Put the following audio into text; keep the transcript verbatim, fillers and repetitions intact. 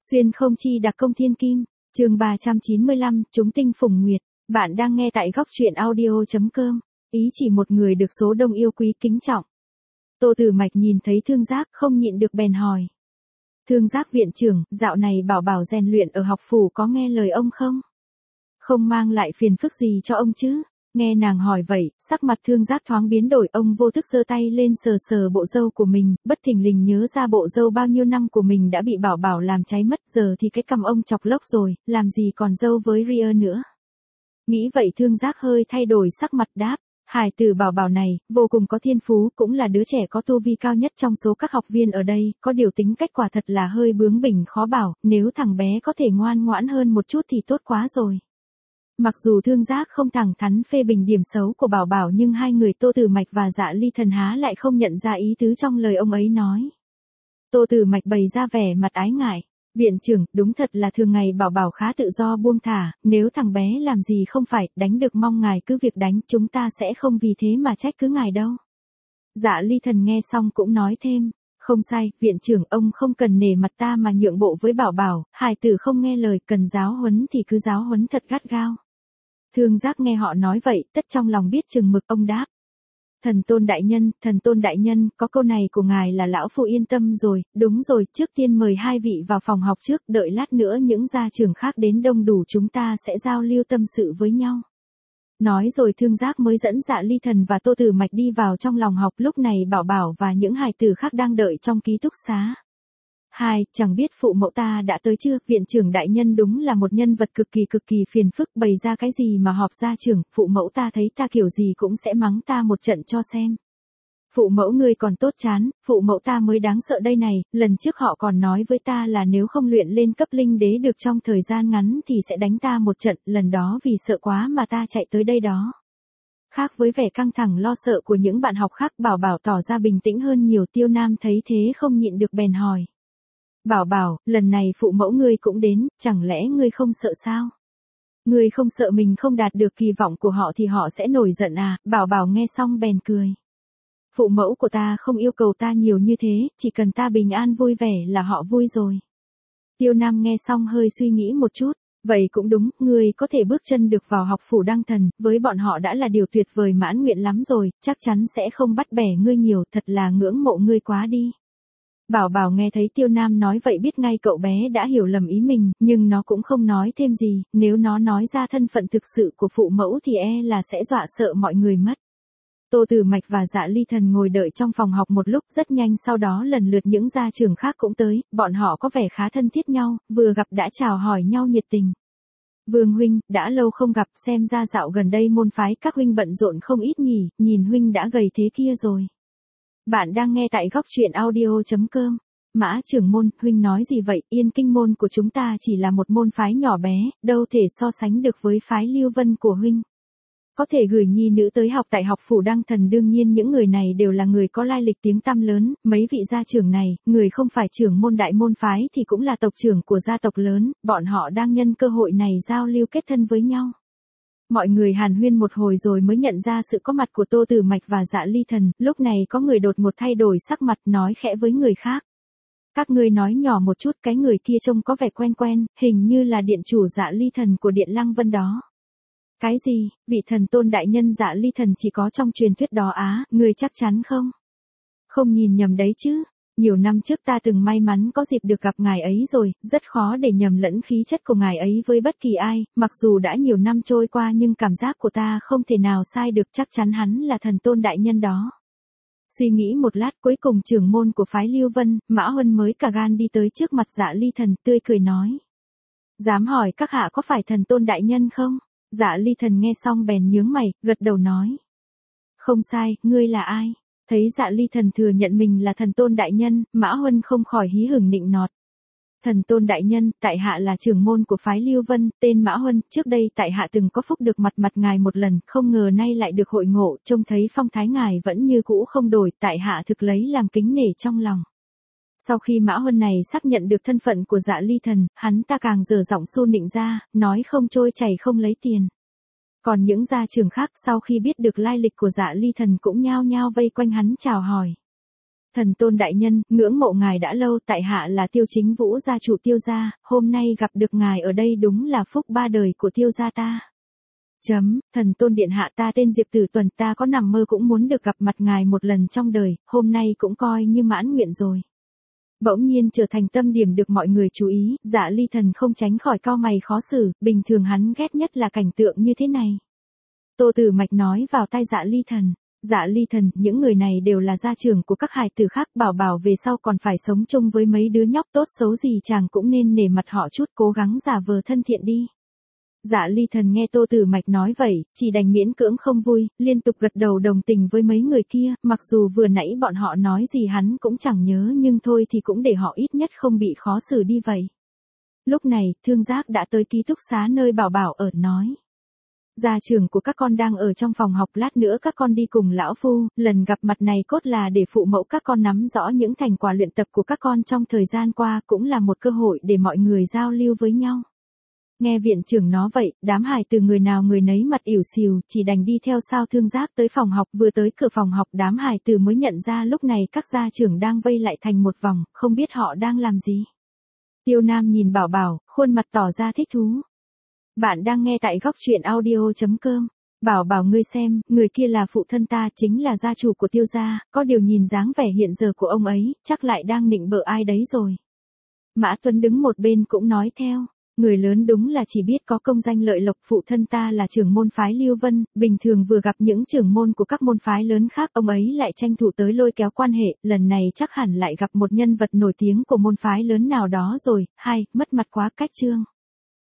Xuyên không chi đặc công thiên kim, chương ba trăm chín mươi lăm, chúng tinh phùng nguyệt. Bạn đang nghe tại góc truyện audio.com, ý chỉ một người được số đông yêu quý kính trọng. Tô Tử Mạch nhìn thấy Thương Giác không nhịn được bèn hỏi. Thương Giác viện trưởng, dạo này bảo bảo rèn luyện ở học phủ có nghe lời ông không? Không mang lại phiền phức gì cho ông chứ? Nghe nàng hỏi vậy, sắc mặt Thương Giác thoáng biến đổi, ông vô thức giơ tay lên sờ sờ bộ râu của mình, bất thình lình nhớ ra bộ râu bao nhiêu năm của mình đã bị bảo bảo làm cháy mất, giờ thì cái cằm ông chọc lốc rồi, làm gì còn râu với Ria nữa. Nghĩ vậy Thương Giác hơi thay đổi sắc mặt đáp, hài tử bảo bảo này, vô cùng có thiên phú, cũng là đứa trẻ có tu vi cao nhất trong số các học viên ở đây, có điều tính cách quả thật là hơi bướng bỉnh khó bảo, nếu thằng bé có thể ngoan ngoãn hơn một chút thì tốt quá rồi. Mặc dù Thương Giác không thẳng thắn phê bình điểm xấu của bảo bảo nhưng hai người Tô Tử Mạch và Dạ Ly Thần há lại không nhận ra ý tứ trong lời ông ấy nói. Tô Tử Mạch bày ra vẻ mặt ái ngại. Viện trưởng, đúng thật là thường ngày bảo bảo khá tự do buông thả, nếu thằng bé làm gì không phải, đánh được mong ngài cứ việc đánh, chúng ta sẽ không vì thế mà trách cứ ngài đâu. Dạ Ly Thần nghe xong cũng nói thêm, không sai, viện trưởng ông không cần nể mặt ta mà nhượng bộ với bảo bảo, hài tử không nghe lời, cần giáo huấn thì cứ giáo huấn thật gắt gao. Thương Giác nghe họ nói vậy, tất trong lòng biết chừng mực, ông đáp. Thần tôn đại nhân, thần tôn đại nhân, có câu này của ngài là lão phu yên tâm rồi, đúng rồi, trước tiên mời hai vị vào phòng học trước, đợi lát nữa những gia trưởng khác đến đông đủ chúng ta sẽ giao lưu tâm sự với nhau. Nói rồi Thương Giác mới dẫn Dạ Ly Thần và Tô Tử Mạch đi vào trong lòng học, lúc này bảo bảo và những hài tử khác đang đợi trong ký túc xá. Hai, chẳng biết phụ mẫu ta đã tới chưa, viện trưởng đại nhân đúng là một nhân vật cực kỳ cực kỳ phiền phức, bày ra cái gì mà họp gia trưởng, phụ mẫu ta thấy ta kiểu gì cũng sẽ mắng ta một trận cho xem. Phụ mẫu ngươi còn tốt chán, phụ mẫu ta mới đáng sợ đây này, lần trước họ còn nói với ta là nếu không luyện lên cấp linh đế được trong thời gian ngắn thì sẽ đánh ta một trận, lần đó vì sợ quá mà ta chạy tới đây đó. Khác với vẻ căng thẳng lo sợ của những bạn học khác, bảo bảo tỏ ra bình tĩnh hơn nhiều. Tiêu Nam thấy thế không nhịn được bèn hỏi. Bảo bảo, lần này phụ mẫu ngươi cũng đến, chẳng lẽ ngươi không sợ sao? Ngươi không sợ mình không đạt được kỳ vọng của họ thì họ sẽ nổi giận à? Bảo bảo nghe xong bèn cười. Phụ mẫu của ta không yêu cầu ta nhiều như thế, chỉ cần ta bình an vui vẻ là họ vui rồi. Tiêu Nam nghe xong hơi suy nghĩ một chút. Vậy cũng đúng, ngươi có thể bước chân được vào học phủ Đăng Thần, với bọn họ đã là điều tuyệt vời mãn nguyện lắm rồi, chắc chắn sẽ không bắt bẻ ngươi nhiều, thật là ngưỡng mộ ngươi quá đi. Bảo bảo nghe thấy Tiêu Nam nói vậy biết ngay cậu bé đã hiểu lầm ý mình, nhưng nó cũng không nói thêm gì, nếu nó nói ra thân phận thực sự của phụ mẫu thì e là sẽ dọa sợ mọi người mất. Tô Tử Mạch và Dạ Ly Thần ngồi đợi trong phòng học một lúc, rất nhanh sau đó lần lượt những gia trưởng khác cũng tới, bọn họ có vẻ khá thân thiết nhau, vừa gặp đã chào hỏi nhau nhiệt tình. Vương huynh, đã lâu không gặp, xem ra dạo gần đây môn phái các huynh bận rộn không ít nhỉ, nhìn huynh đã gầy thế kia rồi. Bạn đang nghe tại góc truyện audio.com. Mã trưởng môn, huynh nói gì vậy, Yên Kinh môn của chúng ta chỉ là một môn phái nhỏ bé, đâu thể so sánh được với phái Lưu Vân của huynh. Có thể gửi nhi nữ tới học tại học phủ Đăng Thần, đương nhiên những người này đều là người có lai lịch tiếng tăm lớn, mấy vị gia trưởng này, người không phải trưởng môn đại môn phái thì cũng là tộc trưởng của gia tộc lớn, bọn họ đang nhân cơ hội này giao lưu kết thân với nhau. Mọi người hàn huyên một hồi rồi mới nhận ra sự có mặt của Tô Tử Mạch và Dạ Ly Thần, lúc này có người đột ngột thay đổi sắc mặt nói khẽ với người khác. Các ngươi nói nhỏ một chút, cái người kia trông có vẻ quen quen, hình như là điện chủ Dạ Ly Thần của Điện Lăng Vân đó. Cái gì, vị thần tôn đại nhân Dạ Ly Thần chỉ có trong truyền thuyết đó á, ngươi chắc chắn không? Không nhìn nhầm đấy chứ. Nhiều năm trước ta từng may mắn có dịp được gặp ngài ấy rồi, rất khó để nhầm lẫn khí chất của ngài ấy với bất kỳ ai, mặc dù đã nhiều năm trôi qua nhưng cảm giác của ta không thể nào sai được, chắc chắn hắn là thần tôn đại nhân đó. Suy nghĩ một lát cuối cùng trưởng môn của phái Lưu Vân, Mã Huân mới cả gan đi tới trước mặt Dạ Ly Thần tươi cười nói. Dám hỏi các hạ có phải thần tôn đại nhân không? Dạ Ly Thần nghe xong bèn nhướng mày, gật đầu nói. Không sai, ngươi là ai? Thấy Dạ Ly Thần thừa nhận mình là thần tôn đại nhân, Mã Huân không khỏi hí hửng nịnh nọt. Thần tôn đại nhân, tại hạ là trưởng môn của phái Lưu Vân, tên Mã Huân, trước đây tại hạ từng có phúc được mặt mặt ngài một lần, không ngờ nay lại được hội ngộ, trông thấy phong thái ngài vẫn như cũ không đổi, tại hạ thực lấy làm kính nể trong lòng. Sau khi Mã Huân này xác nhận được thân phận của Dạ Ly Thần, hắn ta càng dở giọng xu nịnh ra, nói không trôi chảy không lấy tiền. Còn những gia trưởng khác sau khi biết được lai lịch của Dạ Ly Thần cũng nhao nhao vây quanh hắn chào hỏi. Thần tôn đại nhân, ngưỡng mộ ngài đã lâu, tại hạ là Tiêu Chính Vũ gia chủ Tiêu gia, hôm nay gặp được ngài ở đây đúng là phúc ba đời của Tiêu gia ta. Chấm, thần tôn điện hạ ta tên Diệp Tử Tuần, ta có nằm mơ cũng muốn được gặp mặt ngài một lần trong đời, hôm nay cũng coi như mãn nguyện rồi. Bỗng nhiên trở thành tâm điểm được mọi người chú ý, Dạ Ly Thần không tránh khỏi cau mày khó xử, bình thường hắn ghét nhất là cảnh tượng như thế này. Tô Tử Mạch nói vào tai Dạ Ly Thần. Dạ Ly Thần, những người này đều là gia trưởng của các hài tử khác, bảo bảo về sau còn phải sống chung với mấy đứa nhóc tốt xấu gì chàng cũng nên nể mặt họ chút, cố gắng giả vờ thân thiện đi. Dạ Ly Thần nghe Tô Tử Mạch nói vậy, chỉ đành miễn cưỡng không vui, liên tục gật đầu đồng tình với mấy người kia, mặc dù vừa nãy bọn họ nói gì hắn cũng chẳng nhớ nhưng thôi thì cũng để họ ít nhất không bị khó xử đi vậy. Lúc này, Thương Giác đã tới ký túc xá nơi Bảo Bảo ở nói. Gia trưởng của các con đang ở trong phòng học, lát nữa các con đi cùng lão phu, lần gặp mặt này cốt là để phụ mẫu các con nắm rõ những thành quả luyện tập của các con trong thời gian qua, cũng là một cơ hội để mọi người giao lưu với nhau. Nghe viện trưởng nói vậy, đám hài từ người nào người nấy mặt ỉu xìu, chỉ đành đi theo sao Thương Giác tới phòng học, vừa tới cửa phòng học đám hài từ mới nhận ra lúc này các gia trưởng đang vây lại thành một vòng, không biết họ đang làm gì. Tiêu Nam nhìn Bảo Bảo, khuôn mặt tỏ ra thích thú. Bạn đang nghe tại góc truyện audio chấm com. Bảo Bảo ngươi xem, người kia là phụ thân ta, chính là gia chủ của Tiêu gia, có điều nhìn dáng vẻ hiện giờ của ông ấy, chắc lại đang nịnh bợ ai đấy rồi. Mã Tuấn đứng một bên cũng nói theo. Người lớn đúng là chỉ biết có công danh lợi lộc, phụ thân ta là trưởng môn phái Lưu Vân, bình thường vừa gặp những trưởng môn của các môn phái lớn khác ông ấy lại tranh thủ tới lôi kéo quan hệ, lần này chắc hẳn lại gặp một nhân vật nổi tiếng của môn phái lớn nào đó rồi, hai, mất mặt quá cách trương.